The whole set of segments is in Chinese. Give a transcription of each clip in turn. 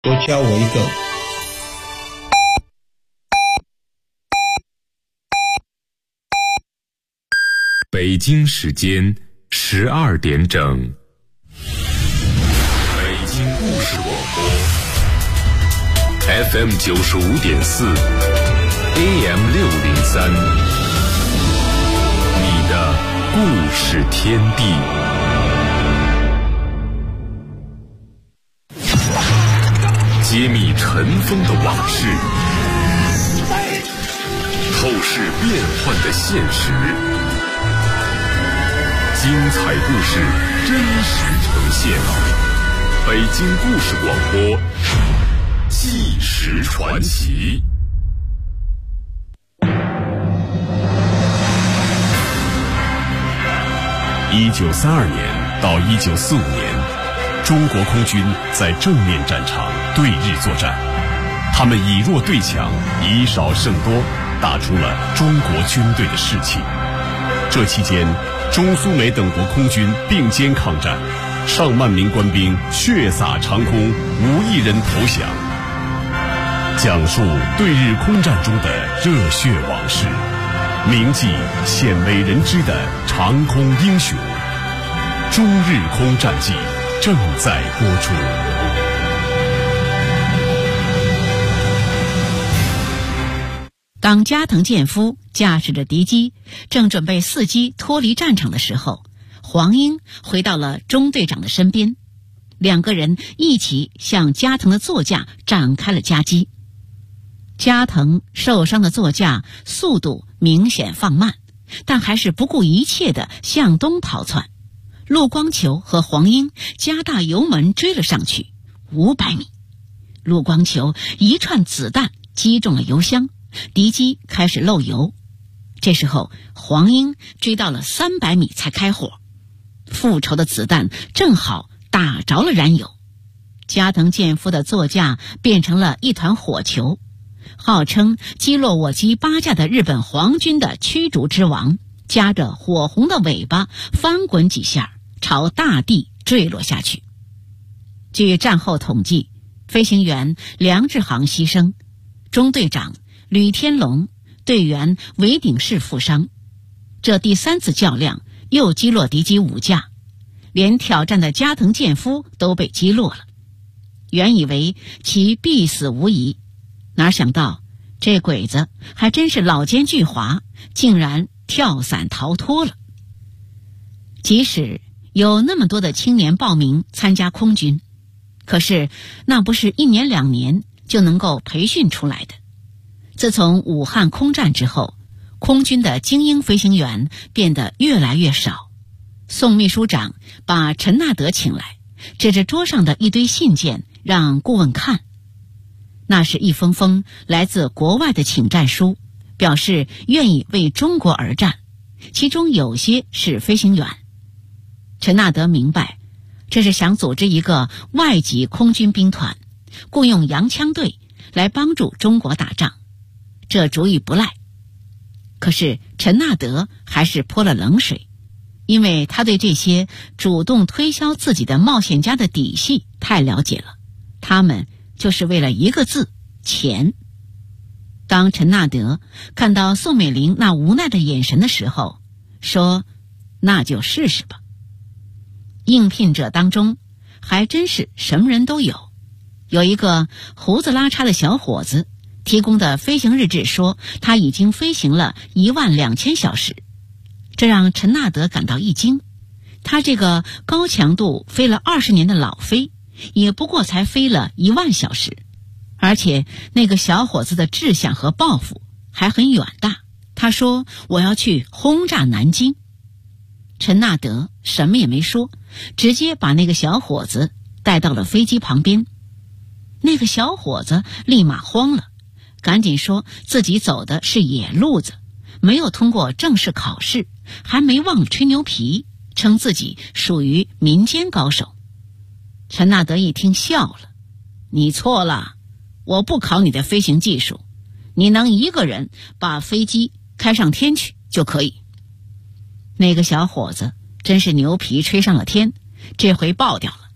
多教我一个。 北京时间12点整，北京故事广播 FM 95.4 AM 603，你的故事天地。揭秘尘封的往事，透视变幻的现实，精彩故事真实呈现。北京故事广播，纪实传奇。1932年到1945年，中国空军在正面战场对日作战，他们以弱对强，以少胜多，打出了中国军队的士气。这期间，中苏美等国空军并肩抗战，上万名官兵血洒长空，无一人投降。讲述对日空战中的热血往事，铭记鲜为人知的长空英雄。中日空战记正在播出。 当加藤健夫驾驶着敌机正准备伺机脱离战场的时候，黄英回到了中队长的身边，两个人一起向加藤的座驾展开了夹击。加藤受伤的座驾速度明显放慢，但还是不顾一切地向东逃窜。陆光球和黄英加大油门追了上去500米，陆光球一串子弹击中了油箱，敌机开始漏油。这时候黄英追到了300米才开火，复仇的子弹正好打着了燃油，加藤健夫的座驾变成了一团火球。号称击落我机8架的日本皇军的驱逐之王，夹着火红的尾巴翻滚几下，朝大地坠落下去。据战后统计，飞行员梁志航牺牲，中队长吕天龙，队员韦鼎士负伤。这第3次较量又击落敌机5架，连挑战的加藤健夫都被击落了。原以为其必死无疑，哪想到这鬼子还真是老奸巨猾，竟然跳伞逃脱了。即使有那么多的青年报名参加空军，可是那不是1年2年就能够培训出来的。自从武汉空战之后，空军的精英飞行员变得越来越少。宋秘书长把陈纳德请来，指着桌上的一堆信件让顾问看。那是一封封来自国外的请战书，表示愿意为中国而战，其中有些是飞行员。陈纳德明白，这是想组织一个外籍空军兵团，雇佣洋枪队来帮助中国打仗，这主意不赖。可是陈纳德还是泼了冷水，因为他对这些主动推销自己的冒险家的底细太了解了，他们就是为了一个字：钱。当陈纳德看到宋美龄那无奈的眼神的时候，说：那就试试吧。应聘者当中还真是什么人都有，有一个胡子拉碴的小伙子提供的飞行日志说他已经飞行了12000小时，这让陈纳德感到一惊。他这个高强度飞了20年的老飞，也不过才飞了10000小时，而且那个小伙子的志向和抱负还很远大。他说：我要去轰炸南京。陈纳德什么也没说，直接把那个小伙子带到了飞机旁边。那个小伙子立马慌了，赶紧说自己走的是野路子，没有通过正式考试，还没忘了吹牛皮，称自己属于民间高手。陈纳德一听笑了：你错了，我不考你的飞行技术，你能一个人把飞机开上天去就可以。那个小伙子真是牛皮吹上了天，这回爆掉了，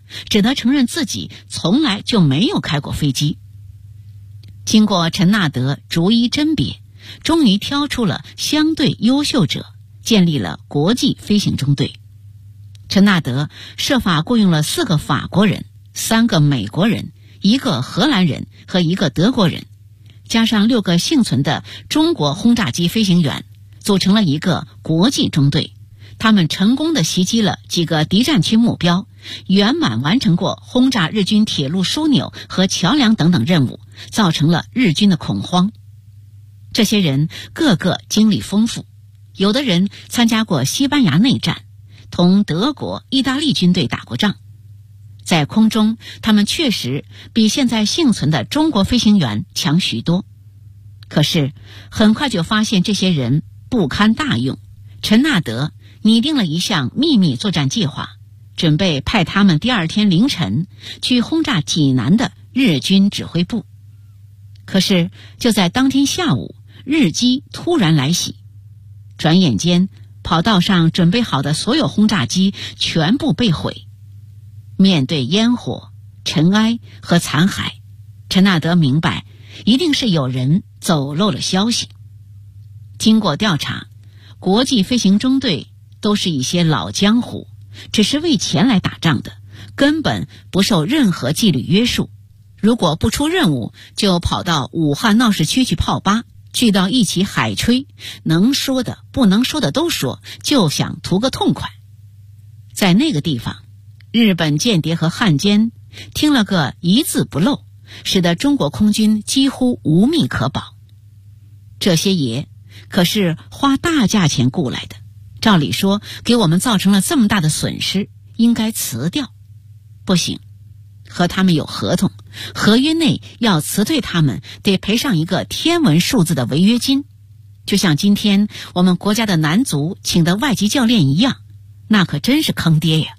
只得承认自己从来就没有开过飞机。经过陈纳德逐一甄别，终于挑出了相对优秀者，建立了国际飞行中队。陈纳德设法雇佣了4个法国人、3个美国人、1个荷兰人和1个德国人，加上6个幸存的中国轰炸机飞行员，组成了一个国际中队。他们成功地袭击了几个敌占区目标，圆满完成过轰炸日军铁路枢纽和桥梁等等任务，造成了日军的恐慌。这些人个个经历丰富，有的人参加过西班牙内战，同德国、意大利军队打过仗。在空中，他们确实比现在幸存的中国飞行员强许多。可是很快就发现这些人不堪大用，陈纳德拟定了一项秘密作战计划，准备派他们第2天凌晨去轰炸济南的日军指挥部。可是就在当天下午，日机突然来袭，转眼间跑道上准备好的所有轰炸机全部被毁。面对烟火、尘埃和残骸，陈纳德明白一定是有人走漏了消息。经过调查，国际飞行中队都是一些老江湖，只是为钱来打仗的，根本不受任何纪律约束。如果不出任务，就跑到武汉闹市区去泡吧，聚到一起海吹，能说的不能说的都说，就想图个痛快。在那个地方，日本间谍和汉奸听了个一字不漏，使得中国空军几乎无命可保。这些爷可是花大价钱雇来的，照理说给我们造成了这么大的损失，应该辞掉。不行，和他们有合同，合约内要辞退他们，得赔上一个天文数字的违约金，就像今天我们国家的男足请的外籍教练一样，那可真是坑爹呀。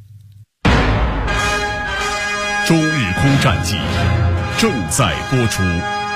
中日空战记正在播出。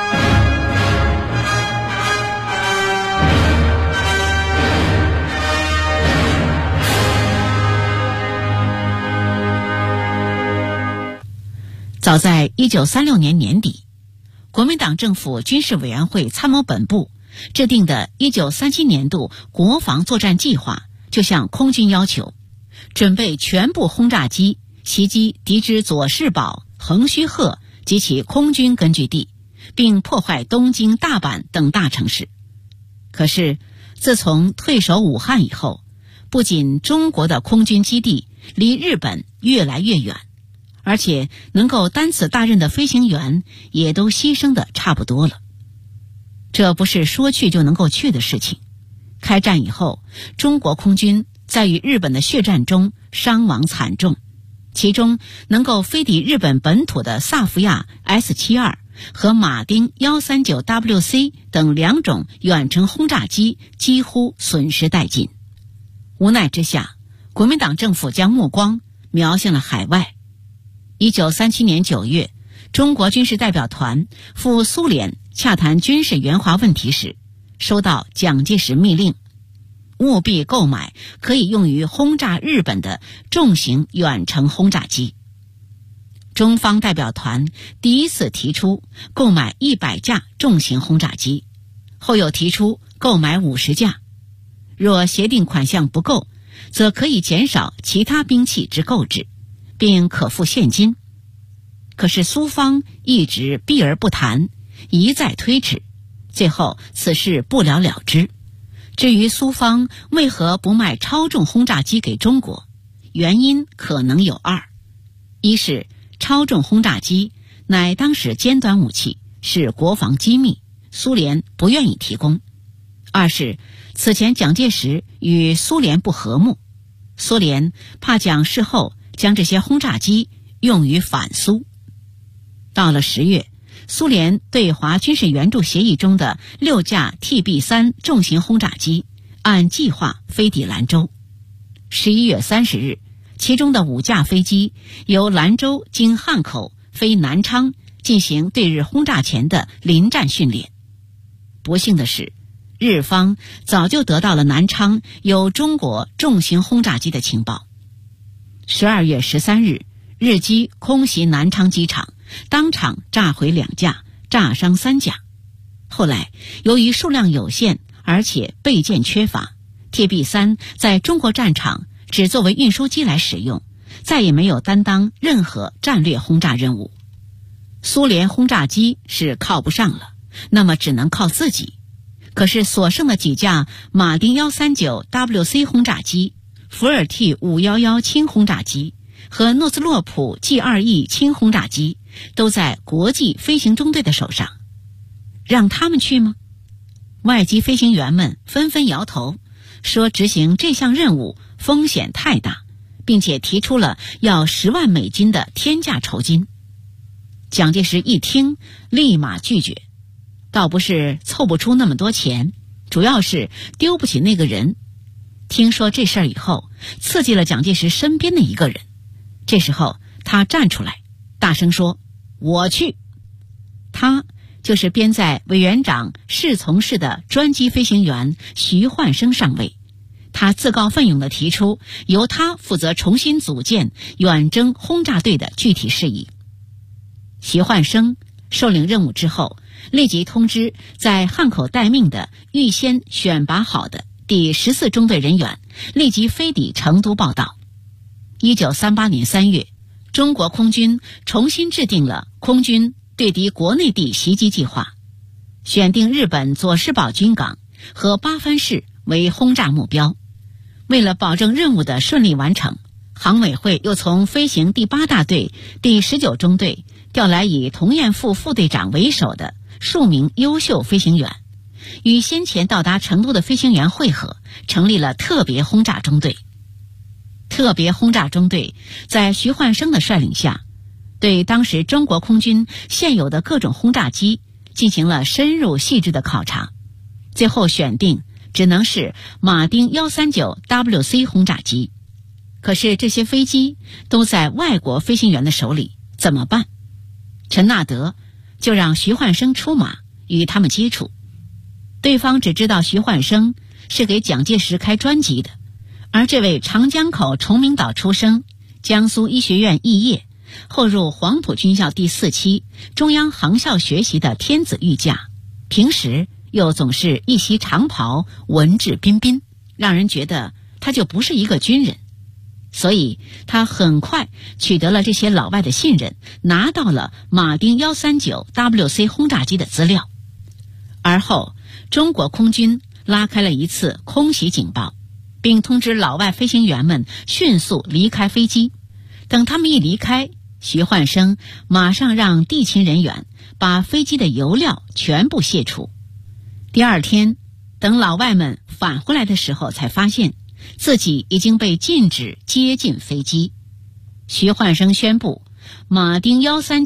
早在1936年年底，国民党政府军事委员会参谋本部制定的1937年度国防作战计划就向空军要求，准备全部轰炸机袭击敌之佐世保、横须贺及其空军根据地，并破坏东京、大阪等大城市。可是自从退守武汉以后，不仅中国的空军基地离日本越来越远，而且能够担此大任的飞行员也都牺牲得差不多了。这不是说去就能够去的事情。开战以后，中国空军在与日本的血战中伤亡惨重，其中能够飞抵日本本土的萨伏亚 S-72 和马丁 139WC 等2种远程轰炸机几乎损失殆尽。无奈之下，国民党政府将目光瞄向了海外。1937年9月，中国军事代表团赴苏联洽谈军事援华问题时，收到蒋介石密令，务必购买可以用于轰炸日本的重型远程轰炸机。中方代表团第一次提出购买100架重型轰炸机，后又提出购买50架。若协定款项不够，则可以减少其他兵器之购置，并可付现金。可是苏方一直避而不谈，一再推迟，最后此事不了了之。至于苏方为何不卖超重轰炸机给中国，原因可能有2：一是超重轰炸机乃当时尖端武器，是国防机密，苏联不愿意提供；二是此前蒋介石与苏联不和睦，苏联怕蒋事后将这些轰炸机用于反苏。到了10月，苏联对华军事援助协议中的6架 TB3 重型轰炸机按计划飞抵兰州。11月30日，其中的5架飞机由兰州经汉口飞南昌，进行对日轰炸前的临战训练。不幸的是，日方早就得到了南昌有中国重型轰炸机的情报。12月13日， 日机空袭南昌机场，当场炸毁2架，炸伤3架。后来由于数量有限，而且备件缺乏，铁臂3在中国战场只作为运输机来使用，再也没有担当任何战略轰炸任务。苏联轰炸机是靠不上了，那么只能靠自己。可是所剩的几架马丁 139WC 轰炸机、福尔 T511 轻轰炸机和诺兹洛普 G2E 轻轰炸机都在国际飞行中队的手上，让他们去吗？外籍飞行员们纷纷摇头，说执行这项任务风险太大，并且提出了要10万美金的天价酬金。蒋介石一听，立马拒绝，倒不是凑不出那么多钱，主要是丢不起那个人。听说这事儿以后，刺激了蒋介石身边的一个人。这时候他站出来，大声说：“我去！”他就是编在委员长侍从室的专机飞行员徐焕生上尉。他自告奋勇地提出由他负责重新组建远征轰炸队的具体事宜。徐焕生受领任务之后，立即通知在汉口待命的预先选拔好的第14中队人员立即飞抵成都报到。1938年3月，中国空军重新制定了空军对敌国内地袭击计划，选定日本佐世保军港和八幡市为轰炸目标。为了保证任务的顺利完成，航委会又从飞行第8大队第19中队调来以童彦富副队长为首的数名优秀飞行员，与先前到达成都的飞行员会合，成立了特别轰炸中队。特别轰炸中队在徐焕生的率领下，对当时中国空军现有的各种轰炸机进行了深入细致的考察，最后选定只能是马丁 139WC 轰炸机。可是这些飞机都在外国飞行员的手里，怎么办？陈纳德就让徐焕生出马与他们接触。对方只知道徐焕生是给蒋介石开专辑的，而这位长江口崇明岛出生，江苏医学院肄业，后入黄埔军校第4期中央航校学习的天子御驾，平时又总是一袭长袍，文质彬彬，让人觉得他就不是一个军人。所以他很快取得了这些老外的信任，拿到了马丁 139WC 轰炸机的资料。而后中国空军拉开了一次空袭警报，并通知老外飞行员们迅速离开飞机。等他们一离开，徐焕生马上让地勤人员把飞机的油料全部卸除。第二天，等老外们返回来的时候，才发现自己已经被禁止接近飞机。徐焕生宣布，马丁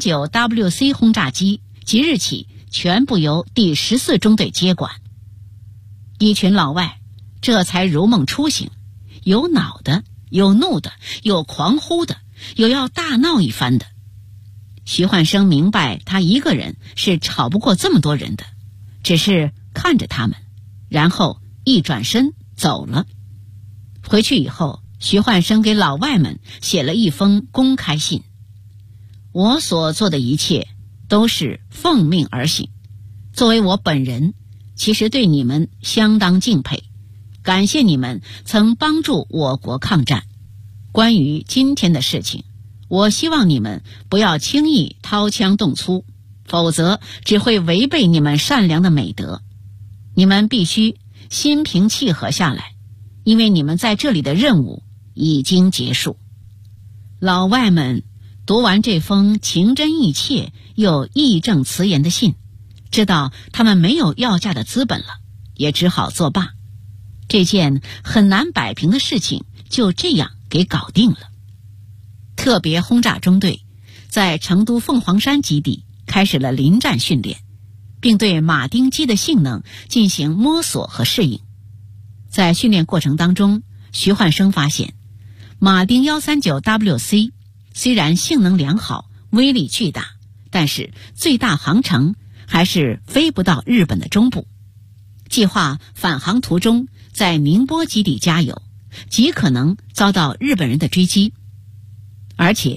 139WC 轰炸机即日起全部由第14中队接管。一群老外这才如梦初醒，有恼的，有怒的，有狂呼的，有要大闹一番的。徐焕生明白他一个人是吵不过这么多人的，只是看着他们，然后一转身走了。回去以后，徐焕生给老外们写了一封公开信：我所做的一切都是奉命而行，作为我本人，其实对你们相当敬佩，感谢你们曾帮助我国抗战。关于今天的事情，我希望你们不要轻易掏枪动粗，否则只会违背你们善良的美德。你们必须心平气和下来，因为你们在这里的任务已经结束。老外们读完这封情真意切又义正辞严的信，知道他们没有要价的资本了，也只好作罢。这件很难摆平的事情就这样给搞定了。特别轰炸中队在成都凤凰山基地开始了临战训练，并对马丁机的性能进行摸索和适应。在训练过程当中，徐焕生发现马丁 139WC 虽然性能良好，威力巨大，但是最大航程还是飞不到日本的中部。计划返航途中在宁波基地加油，极可能遭到日本人的追击。而且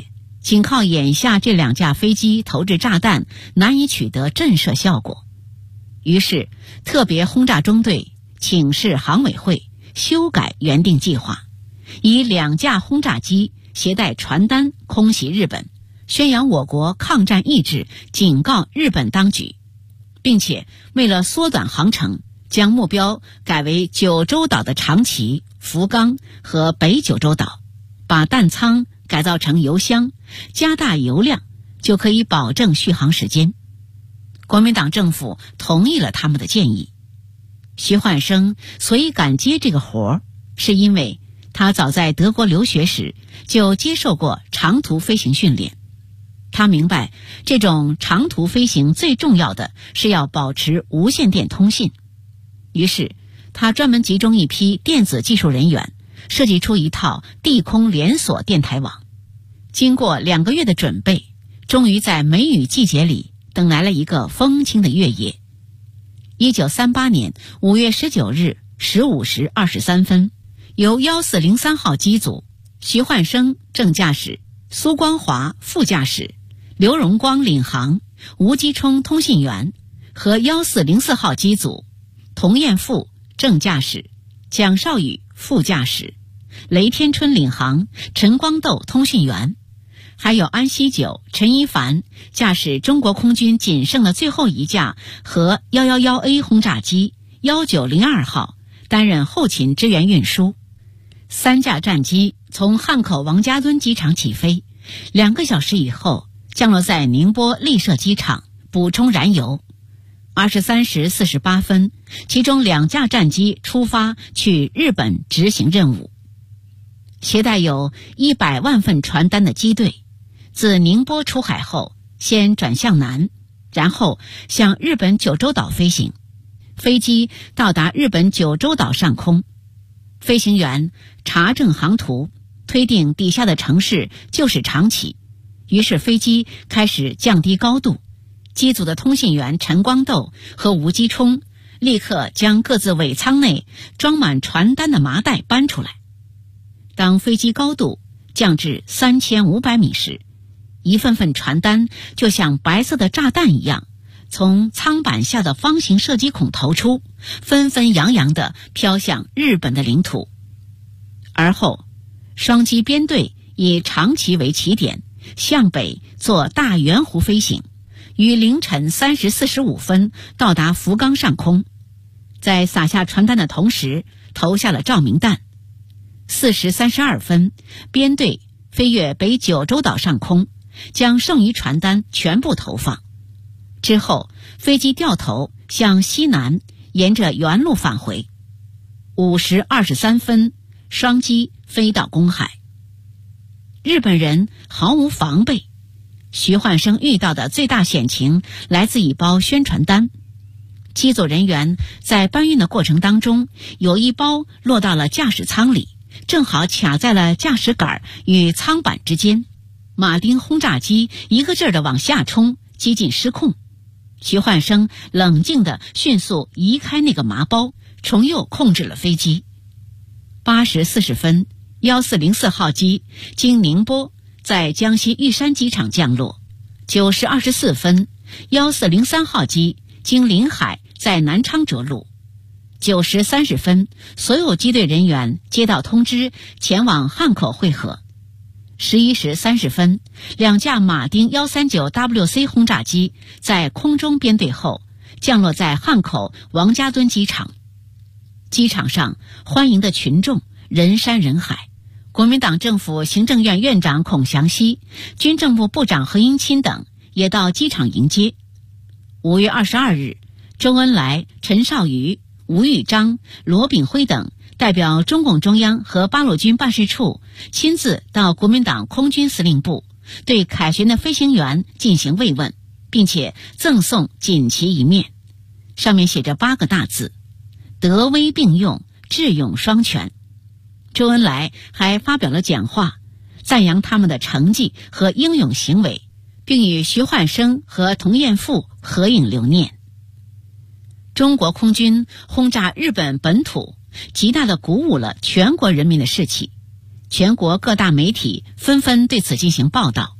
仅靠眼下这2架飞机投掷炸弹难以取得震慑效果。于是特别轰炸中队请示航委会修改原定计划，以2架轰炸机携带传单空袭日本，宣扬我国抗战意志，警告日本当局，并且为了缩短航程，将目标改为九州岛的长崎、福冈和北九州岛，把弹舱改造成油箱，加大油量，就可以保证续航时间。国民党政府同意了他们的建议。徐焕生所以敢接这个活，是因为他早在德国留学时就接受过长途飞行训练。他明白这种长途飞行最重要的是要保持无线电通信，于是他专门集中一批电子技术人员，设计出一套地空连锁电台网。经过2个月的准备，终于在梅雨季节里等来了一个风清的月夜。1938年5月19日15时23分，由1403号机组徐焕生正驾驶，苏光华副驾驶，刘荣光领航，吴基冲通信员，和1404号机组童彦富正驾驶，蒋少宇副驾驶，雷天春领航，陈光斗通讯员，还有安锡九、陈一凡驾驶中国空军仅剩的最后一架和111A 轰炸机1902号担任后勤支援运输。3架战机从汉口王家墩机场起飞，2个小时以后降落在宁波丽舍机场补充燃油。23时48分，其中2架战机出发去日本执行任务。携带有100万份传单的机队自宁波出海后，先转向南，然后向日本九州岛飞行。飞机到达日本九州岛上空，飞行员查证航图，推定底下的城市就是长崎，于是飞机开始降低高度。机组的通信员陈光斗和吴基冲立刻将各自尾舱内装满传单的麻袋搬出来。当飞机高度降至3500米时，一份份传单就像白色的炸弹一样从舱板下的方形射击孔投出，纷纷扬扬地飘向日本的领土。而后双机编队以长崎为起点，向北做大圆弧飞行，于凌晨3时45分到达福冈上空，在撒下传单的同时投下了照明弹。4时32分，编队飞越北九州岛上空，将剩余传单全部投放。之后飞机掉头向西南沿着原路返回。5时23分，双机飞到公海。日本人毫无防备，徐焕生遇到的最大险情来自一包宣传单。机组人员在搬运的过程当中，有一包落到了驾驶舱里，正好卡在了驾驶杆与舱板之间。马丁轰炸机一个劲儿地往下冲，几近失控。徐焕生冷静地迅速移开那个麻包，重又控制了飞机。8时40分，1404号机经宁波在江西玉山机场降落。9时24分，1403号机经临海在南昌着陆。9时30分，所有机队人员接到通知，前往汉口会合。11时30分，2架马丁139WC 轰炸机在空中编队后，降落在汉口王家墩机场。机场上欢迎的群众人山人海，国民党政府行政院院长孔祥熙、军政部部长何应钦等也到机场迎接。5月22日，周恩来、陈绍瑜、吴玉章、罗炳辉等代表中共中央和八路军办事处亲自到国民党空军司令部，对凯旋的飞行员进行慰问，并且赠送锦旗一面，上面写着8个大字：德威并用，智勇双全。周恩来还发表了讲话，赞扬他们的成绩和英勇行为，并与徐焕生和童彦富合影留念。中国空军轰炸日本本土，极大地鼓舞了全国人民的士气，全国各大媒体纷纷对此进行报道，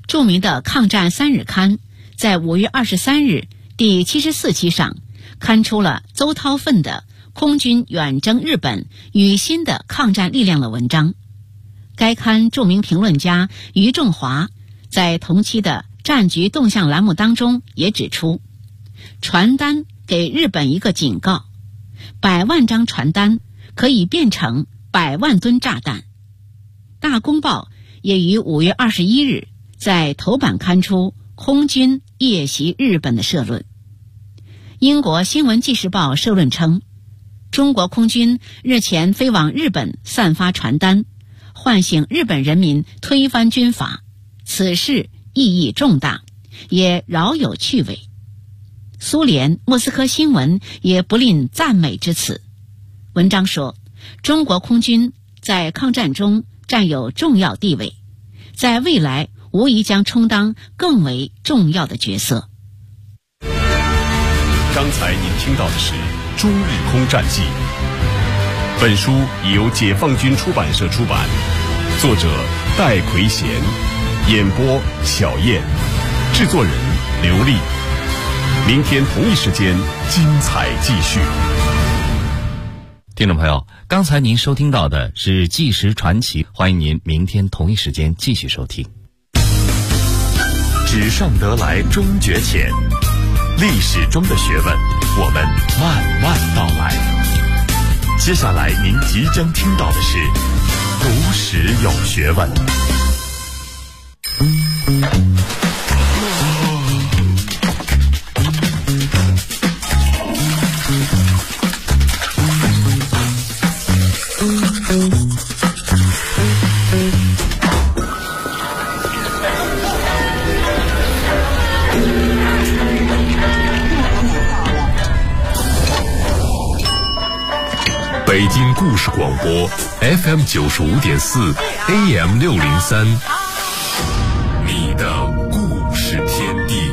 著名的抗战3日刊在5月23日第74期上刊出了邹韬奋的《空军远征日本与新的抗战力量》的文章。该刊著名评论家余仲华在同期的战局动向栏目当中也指出，传单给日本一个警告，100万张传单可以变成100万吨炸弹。大公报也于5月21日在头版刊出空军夜袭日本的社论。英国新闻纪事报社论称，中国空军日前飞往日本散发传单，唤醒日本人民推翻军阀，此事意义重大，也饶有趣味。苏联莫斯科新闻也不吝赞美之词。文章说，中国空军在抗战中占有重要地位，在未来无疑将充当更为重要的角色。 刚才您听到的是《中日空战记》，本书已由解放军出版社出版，作者戴奎贤，演播小燕，制作人刘丽。明天同一时间精彩继续。 听众朋友，刚才您收听到的是纪实传奇，欢迎您明天同一时间继续收听。 纸上得来终觉浅，历史中的学问我们慢慢道来。接下来您即将听到的是读史有学问。 北京故事广播 FM 95.4 AM 603，你的故事天地。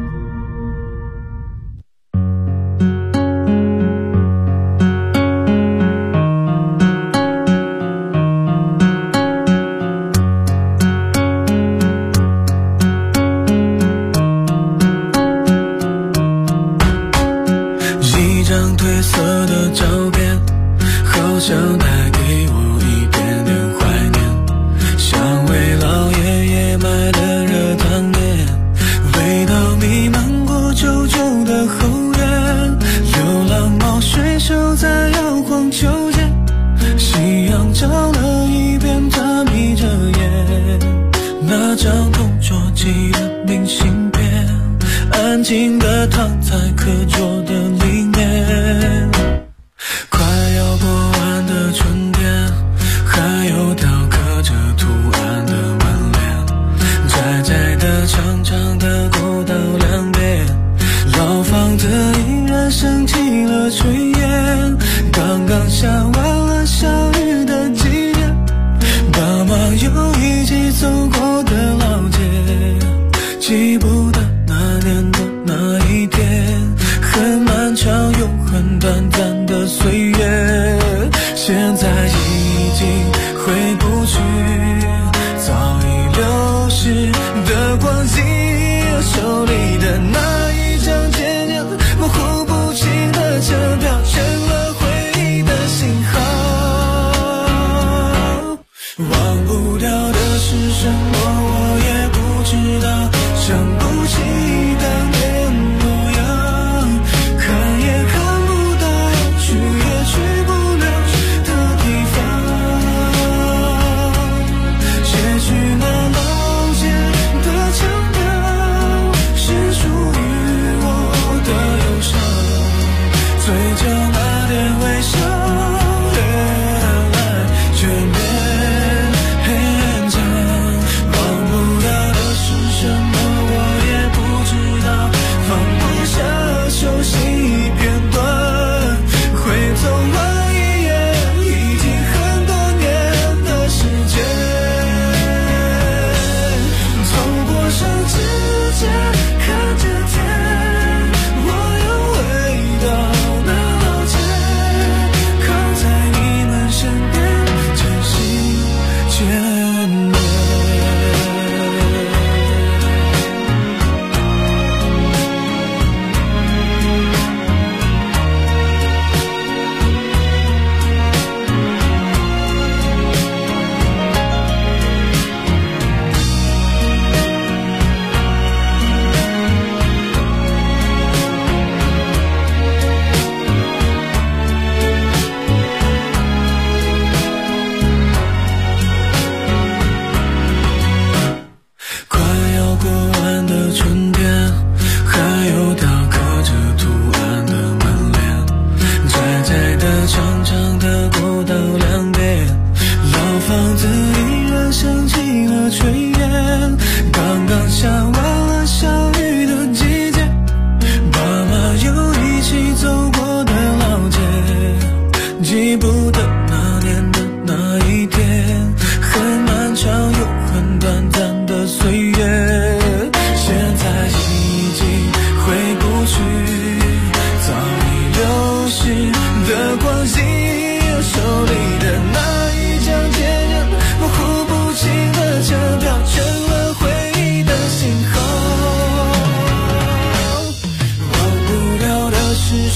一张褪色的照片，好像带给我一点点怀念，像为老爷爷买的热汤面，味道弥漫过旧旧的后院，流浪猫睡熟在摇晃秋千，夕阳照了一遍，它眯着眼，那张同桌寄的明信片，安静地躺在课桌的里面，快要过完的春天，还有雕刻着图案的门帘，窄窄的长长的过道两边，老房子依然升起了炊烟，刚刚下完了小雨的季节，爸妈又一起走过的老街，记不得那年的那一天，很漫长又很短暂的岁月，现在已经回不去，早已流逝的光景，手里的那一张渐渐模糊不清的车票，成了回忆的信号。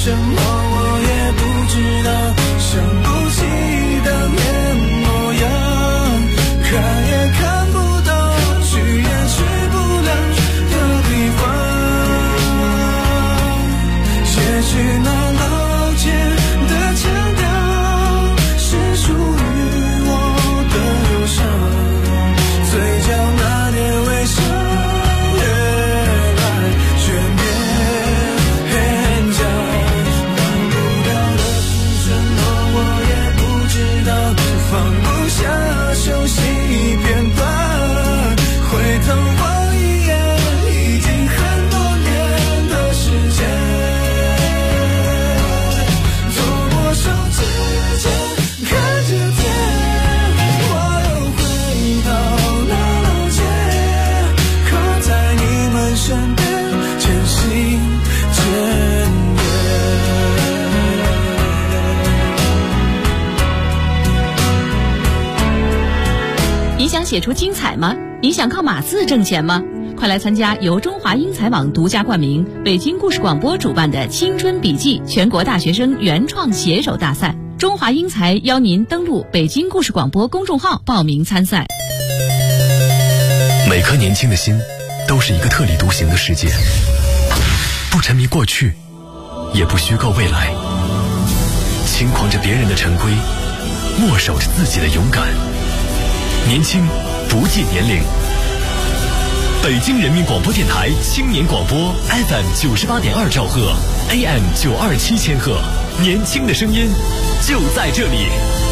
什么我也不知道，想不起当年模样，看也看不到，去也去不了的地方。也许那老街的腔调是属于我的忧伤，嘴角那点微笑越来越勉强，忘不掉的是什么我也不知道，放不下熟悉片段，回头望一眼已经很多年的时间，走过手指间看着天，我又回到那老街，靠在你们身边，渐行渐远。 你想写出精彩吗？你想靠码字挣钱吗？快来参加由中华英才网独家冠名、北京故事广播主办的青春笔记全国大学生原创写手大赛。中华英才邀您登录北京故事广播公众号报名参赛。 每颗年轻的心都是一个特立独行的世界，不沉迷过去，也不虚构未来，轻狂着别人的陈规，默守着自己的勇敢。年轻不计年龄。北京人民广播电台青年广播 FM 98.2兆赫 AM 927千赫，年轻的声音就在这里。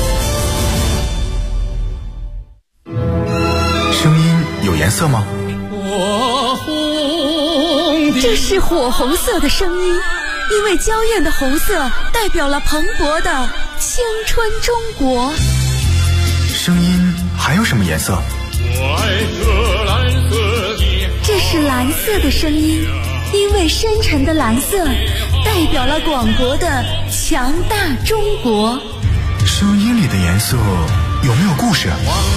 声音有颜色吗？ 这是火红色的声音，因为娇艳的红色代表了蓬勃的青春中国。 声音还有什么颜色？ 这是蓝色的声音，因为深沉的蓝色代表了广博的强大中国。 声音里的颜色有没有故事？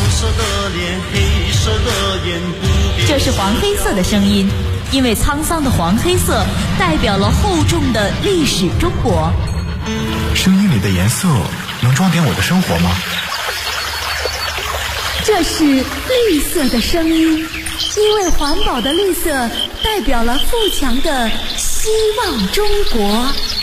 这是黄黑色的声音，因为沧桑的黄黑色代表了厚重的历史中国。 声音里的颜色能装点我的生活吗？ 这是绿色的声音，因为环保的绿色代表了富强的希望中国。